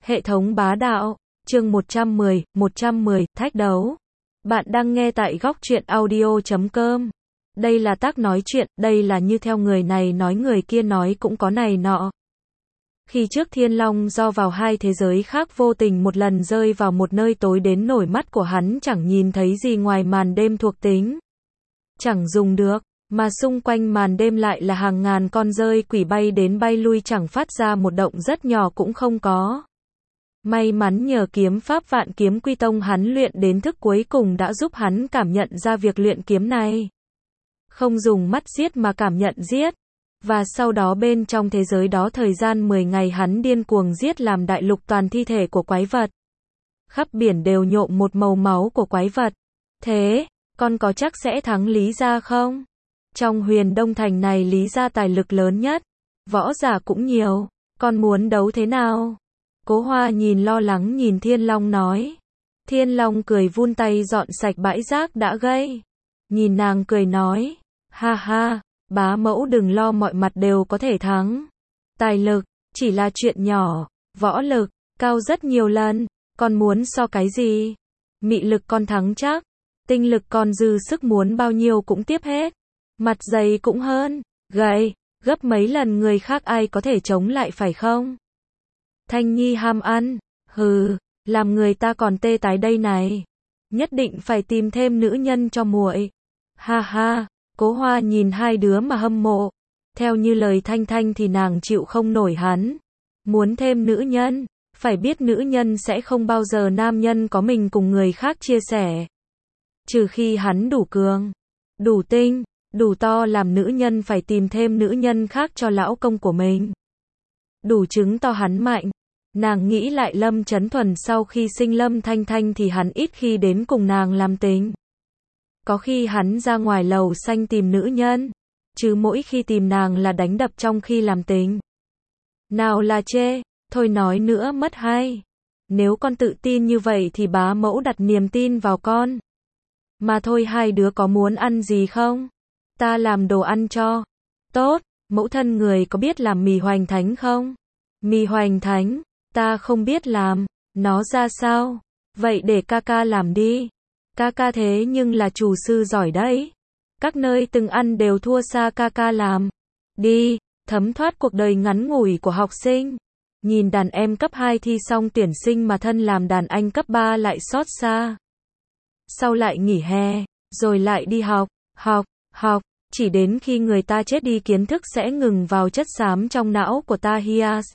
Hệ thống bá đạo, chương 110, thách đấu. Bạn đang nghe tại góc truyện audio.com. Đây là tác nói chuyện, đây là như theo người này nói người kia nói cũng có này nọ. Khi trước Thiên Long do vào hai thế giới khác vô tình một lần rơi vào một nơi tối đến nổi mắt của hắn chẳng nhìn thấy gì ngoài màn đêm thuộc tính. Chẳng dùng được, mà xung quanh màn đêm lại là hàng ngàn con dơi quỷ bay đến bay lui chẳng phát ra một động rất nhỏ cũng không có. May mắn nhờ kiếm pháp Vạn Kiếm Quy Tông hắn luyện đến thức cuối cùng đã giúp hắn cảm nhận ra việc luyện kiếm này. Không dùng mắt giết mà cảm nhận giết. Và sau đó bên trong thế giới đó thời gian 10 ngày hắn điên cuồng giết làm đại lục toàn thi thể của quái vật. Khắp biển đều nhộm một màu máu của quái vật. Thế, con có chắc sẽ thắng Lý Gia không? Trong Huyền Đông Thành này Lý Gia tài lực lớn nhất. Võ giả cũng nhiều. Con muốn đấu thế nào? Cố Hoa nhìn lo lắng nhìn Thiên Long nói. Thiên Long cười vun tay dọn sạch bãi rác đã gây. Nhìn nàng cười nói. Ha ha, bá mẫu đừng lo mọi mặt đều có thể thắng. Tài lực, chỉ là chuyện nhỏ. Võ lực, cao rất nhiều lần. Con muốn so cái gì? Mị lực con thắng chắc. Tinh lực con dư sức muốn bao nhiêu cũng tiếp hết. Mặt dày cũng hơn. Gầy, gấp mấy lần người khác ai có thể chống lại phải không? Thanh Nhi ham ăn. Hừ, làm người ta còn tê tái đây này. Nhất định phải tìm thêm nữ nhân cho muội. Ha ha, Cố Hoa nhìn hai đứa mà hâm mộ. Theo như lời Thanh Thanh thì nàng chịu không nổi hắn. Muốn thêm nữ nhân, phải biết nữ nhân sẽ không bao giờ nam nhân có mình cùng người khác chia sẻ. Trừ khi hắn đủ cường, đủ tinh, đủ to làm nữ nhân phải tìm thêm nữ nhân khác cho lão công của mình. Đủ chứng to hắn mạnh. Nàng nghĩ lại Lâm Chấn Thuần sau khi sinh Lâm Thanh Thanh thì hắn ít khi đến cùng nàng làm tình. Có khi hắn ra ngoài lầu xanh tìm nữ nhân, chứ mỗi khi tìm nàng là đánh đập trong khi làm tình. Nào là chê, thôi nói nữa mất hay. Nếu con tự tin như vậy thì bá mẫu đặt niềm tin vào con. Mà thôi hai đứa có muốn ăn gì không? Ta làm đồ ăn cho. Tốt, mẫu thân người có biết làm mì hoành thánh không? Mì hoành thánh, ta không biết làm, nó ra sao? Vậy để ca ca làm đi. Ca ca thế nhưng là chủ sư giỏi đấy. Các nơi từng ăn đều thua xa ca ca làm. Đi, thấm thoát cuộc đời ngắn ngủi của học sinh. Nhìn đàn em cấp 2 thi xong tuyển sinh mà thân làm đàn anh cấp 3 lại xót xa. Sau lại nghỉ hè, rồi lại đi học, chỉ đến khi người ta chết đi kiến thức sẽ ngừng vào chất xám trong não của ta Hias.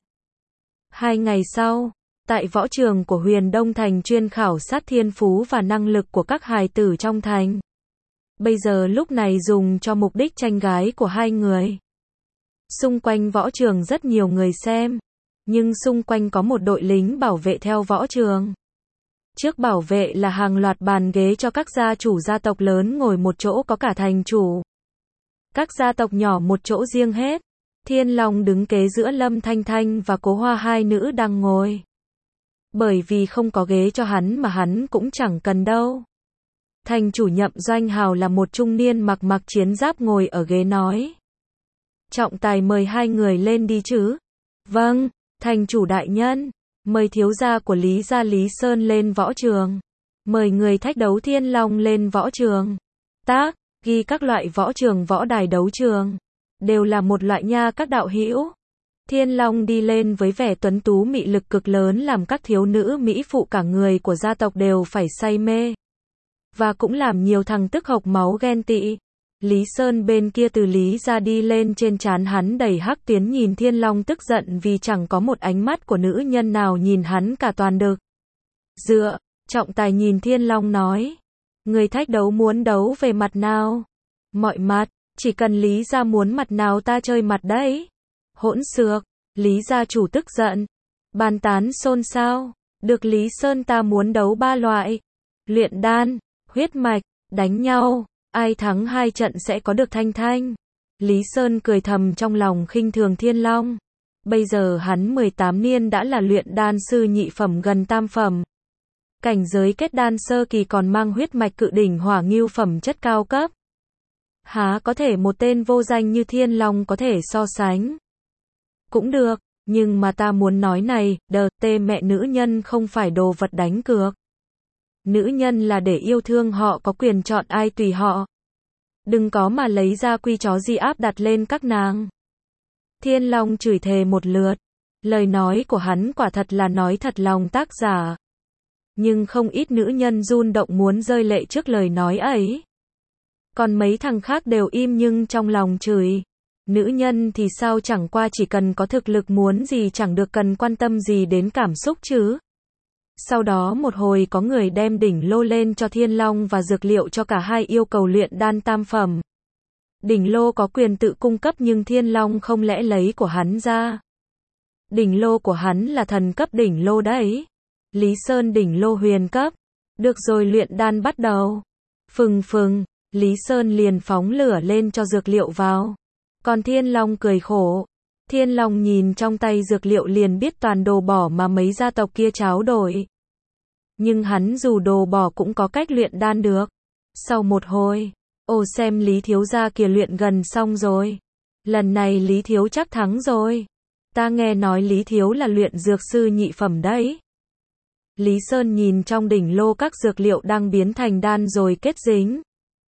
2 ngày sau, tại võ trường của Huyền Đông Thành chuyên khảo sát thiên phú và năng lực của các hài tử trong thành. Bây giờ lúc này dùng cho mục đích tranh gái của hai người. Xung quanh võ trường rất nhiều người xem, nhưng xung quanh có một đội lính bảo vệ theo võ trường. Trước bảo vệ là hàng loạt bàn ghế cho các gia chủ gia tộc lớn ngồi một chỗ có cả thành chủ. Các gia tộc nhỏ một chỗ riêng hết. Thiên Long đứng kế giữa Lâm Thanh Thanh và Cố Hoa hai nữ đang ngồi. Bởi vì không có ghế cho hắn mà hắn cũng chẳng cần đâu. Thành chủ Nhậm Doanh Hào là một trung niên mặc chiến giáp ngồi ở ghế nói. Trọng tài mời hai người lên đi chứ? Vâng, thành chủ đại nhân. Mời thiếu gia của Lý gia Lý Sơn lên võ trường. Mời người thách đấu Thiên Long lên võ trường. Tác, ghi các loại võ trường võ đài đấu trường. Đều là một loại nha các đạo hữu. Thiên Long đi lên với vẻ tuấn tú mị lực cực lớn làm các thiếu nữ mỹ phụ cả người của gia tộc đều phải say mê. Và cũng làm nhiều thằng tức hộc máu ghen tị. Lý Sơn bên kia từ Lý ra đi lên trên trán hắn đầy hắc tuyến nhìn Thiên Long tức giận vì chẳng có một ánh mắt của nữ nhân nào nhìn hắn cả toàn đực. Dựa, trọng tài nhìn Thiên Long nói. Người thách đấu muốn đấu về mặt nào? Mọi mặt, chỉ cần Lý gia muốn mặt nào ta chơi mặt đấy. Hỗn xược, Lý gia chủ tức giận. Bàn tán xôn xao. Được Lý Sơn ta muốn đấu 3 loại. Luyện đan, huyết mạch, đánh nhau. Ai thắng 2 trận sẽ có được Thanh Thanh. Lý Sơn cười thầm trong lòng khinh thường Thiên Long. Bây giờ hắn 18 niên đã là luyện đan sư nhị phẩm gần tam phẩm. Cảnh giới kết đan sơ kỳ còn mang huyết mạch cự đỉnh hỏa ngưu phẩm chất cao cấp. Há có thể một tên vô danh như Thiên Long có thể so sánh. Cũng được, Nhưng mà ta muốn nói này, mẹ nữ nhân không phải đồ vật đánh cược. Nữ nhân là để yêu thương họ có quyền chọn ai tùy họ. Đừng có mà lấy ra quy chó gì áp đặt lên các nàng. Thiên Long chửi thề một lượt. Lời nói của hắn quả thật là nói thật lòng tác giả. Nhưng không ít nữ nhân run động muốn rơi lệ trước lời nói ấy. Còn mấy thằng khác đều im nhưng trong lòng chửi. Nữ nhân thì sao, chẳng qua chỉ cần có thực lực muốn gì chẳng được cần quan tâm gì đến cảm xúc chứ. Sau đó một hồi có người đem đỉnh lô lên cho Thiên Long và dược liệu cho cả hai yêu cầu luyện đan tam phẩm. Đỉnh lô có quyền tự cung cấp nhưng Thiên Long không lẽ lấy của hắn ra. Đỉnh lô của hắn là thần cấp đỉnh lô đấy. Lý Sơn đỉnh lô huyền cấp. Được rồi, luyện đan bắt đầu. Phừng phừng, Lý Sơn liền phóng lửa lên cho dược liệu vào. Còn Thiên Long cười khổ. Thiên Long nhìn trong tay dược liệu liền biết toàn đồ bỏ mà mấy gia tộc kia tráo đổi. Nhưng hắn dù đồ bỏ cũng có cách luyện đan được. Sau một hồi, xem Lý thiếu gia kia luyện gần xong rồi. Lần này Lý thiếu chắc thắng rồi. Ta nghe nói Lý thiếu là luyện dược sư nhị phẩm đấy. Lý Sơn nhìn trong đỉnh lô các dược liệu đang biến thành đan rồi kết dính.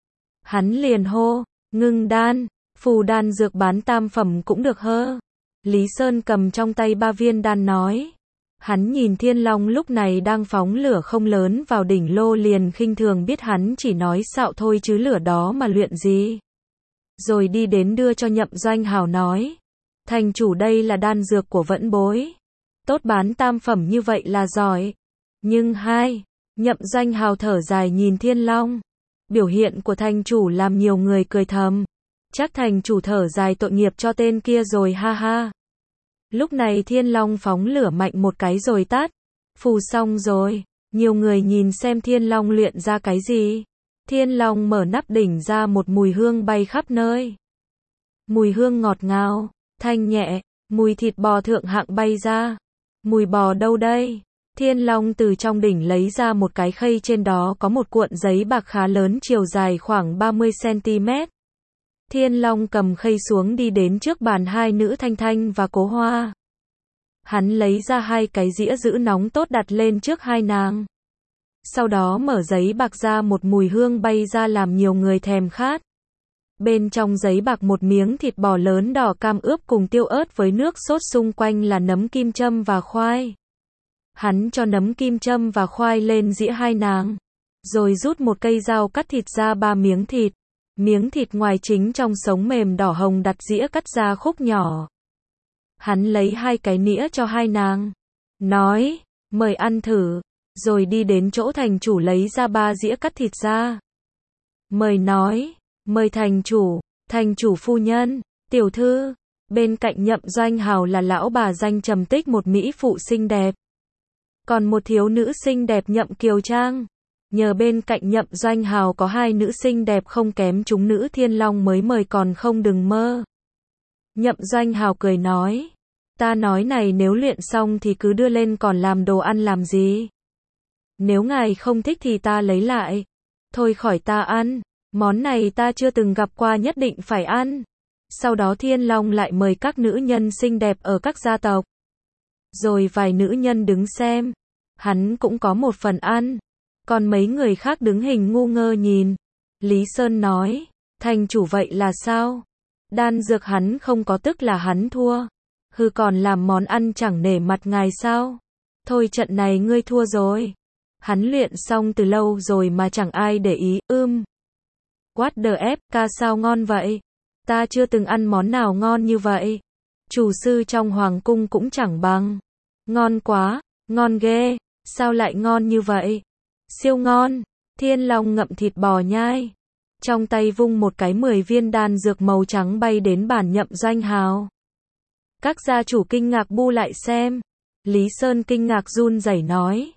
Hắn liền hô, ngưng đan, phù đan dược bán tam phẩm cũng được hơ. Lý Sơn cầm trong tay 3 viên đan nói. Hắn nhìn Thiên Long lúc này đang phóng lửa không lớn vào đỉnh lô liền khinh thường biết hắn chỉ nói xạo thôi chứ lửa đó mà luyện gì. Rồi đi đến đưa cho Nhậm Doanh Hào nói. Thành chủ, đây là đan dược của Vẫn Bối. Tốt, bán tam phẩm như vậy là giỏi. Nhưng Nhậm Doanh Hào thở dài nhìn Thiên Long. Biểu hiện của thành chủ làm nhiều người cười thầm. Chắc thành chủ thở dài tội nghiệp cho tên kia rồi, ha ha. Lúc này Thiên Long phóng lửa mạnh một cái rồi tắt. Phù xong rồi. Nhiều người nhìn xem Thiên Long luyện ra cái gì. Thiên Long mở nắp đỉnh ra, một mùi hương bay khắp nơi. Mùi hương ngọt ngào, thanh nhẹ, mùi thịt bò thượng hạng bay ra. Mùi bò đâu đây? Thiên Long từ trong đỉnh lấy ra một cái khay, trên đó có một cuộn giấy bạc khá lớn chiều dài khoảng 30 cm. Thiên Long cầm khay xuống đi đến trước bàn hai nữ Thanh Thanh và Cố Hoa. Hắn lấy ra 2 cái dĩa giữ nóng tốt đặt lên trước hai nàng. Sau đó mở giấy bạc ra, một mùi hương bay ra làm nhiều người thèm khát. Bên trong giấy bạc một miếng thịt bò lớn đỏ cam ướp cùng tiêu ớt với nước sốt, xung quanh là nấm kim châm và khoai. Hắn cho nấm kim châm và khoai lên dĩa hai nàng. Rồi rút một cây dao cắt thịt ra 3 miếng thịt. Miếng thịt ngoài chính trong sống mềm đỏ hồng, đặt dĩa cắt ra khúc nhỏ. Hắn lấy 2 cái nĩa cho hai nàng. Nói, mời ăn thử. Rồi đi đến chỗ thành chủ lấy ra 3 dĩa cắt thịt ra. Mời nói, mời thành chủ phu nhân, tiểu thư. Bên cạnh Nhậm Doanh Hào là lão bà danh Trầm Tích, một mỹ phụ xinh đẹp. Còn một thiếu nữ xinh đẹp Nhậm Kiều Trang. Nhờ bên cạnh Nhậm Doanh Hào có 2 nữ xinh đẹp không kém chúng nữ Thiên Long mới mời, còn không đừng mơ. Nhậm Doanh Hào cười nói. Ta nói này, nếu luyện xong thì cứ đưa lên, còn làm đồ ăn làm gì? Nếu ngài không thích thì ta lấy lại. Thôi khỏi ta ăn. Món này ta chưa từng gặp qua, nhất định phải ăn. Sau đó Thiên Long lại mời các nữ nhân xinh đẹp ở các gia tộc. Rồi vài nữ nhân đứng xem. Hắn cũng có một phần ăn. Còn mấy người khác đứng hình ngu ngơ nhìn. Lý Sơn nói. Thành chủ, vậy là sao? Đan dược hắn không có tức là hắn thua. Hừ, còn làm món ăn chẳng nể mặt ngài sao? Thôi, trận này ngươi thua rồi. Hắn luyện xong từ lâu rồi mà chẳng ai để ý. What the F, sao ngon vậy? Ta chưa từng ăn món nào ngon như vậy. Chủ sư trong hoàng cung cũng chẳng bằng. Ngon quá, ngon ghê. Sao lại ngon như vậy? Siêu ngon. Thiên Long ngậm thịt bò nhai. Trong tay vung một cái 10 viên đan dược màu trắng bay đến bàn Nhậm Doanh Hào. Các gia chủ kinh ngạc bu lại xem. Lý Sơn kinh ngạc run rẩy nói.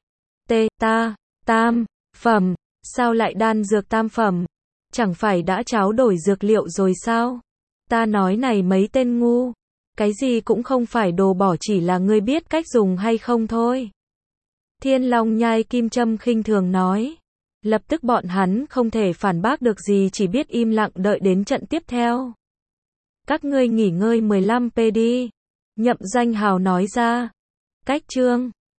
Tam phẩm, sao lại đan dược tam phẩm? Chẳng phải đã tráo đổi dược liệu rồi sao? Ta nói này, mấy tên ngu. Cái gì cũng không phải đồ bỏ, chỉ là ngươi biết cách dùng hay không thôi. Thiên Long nhai kim châm khinh thường nói. Lập tức bọn hắn không thể phản bác được gì, chỉ biết im lặng đợi đến trận tiếp theo. Các ngươi nghỉ ngơi 15 p đi. Nhậm Danh Hào nói ra. Cách chương